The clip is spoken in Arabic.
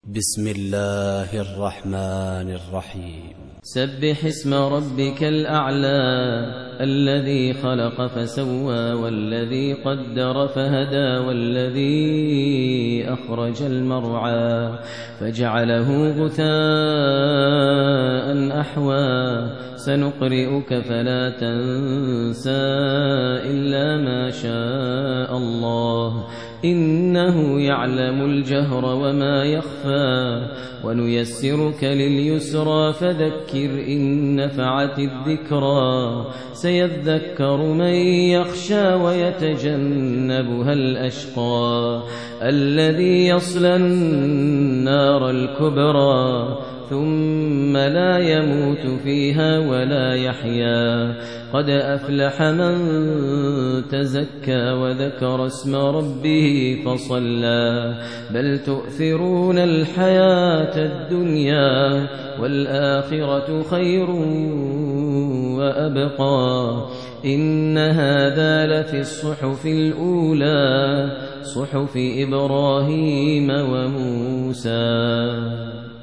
بسم الله الرحمن الرحيم. سبح اسم ربك الأعلى الذي خلق فسوى والذي قدر فهدى والذي أخرج المرعى فجعله غثاء أحوى سنقرئك فلا تنسى إلا ما شاء الله إنه يعلم الجهر وما يخفى ونيسرك لليسرى فذكر إن نفعت الذكرى سيذكر من يخشى ويتجنبها الأشقى الذي يصلى النار الكبرى ثم لا يموت فيها ولا يحيا قد أفلح من تزكى وذكر اسم ربه فصلى بل تؤثرون الحياة الدنيا والآخرة خير وأبقى إن هذا لفي الصحف الأولى صحف إبراهيم وموسى.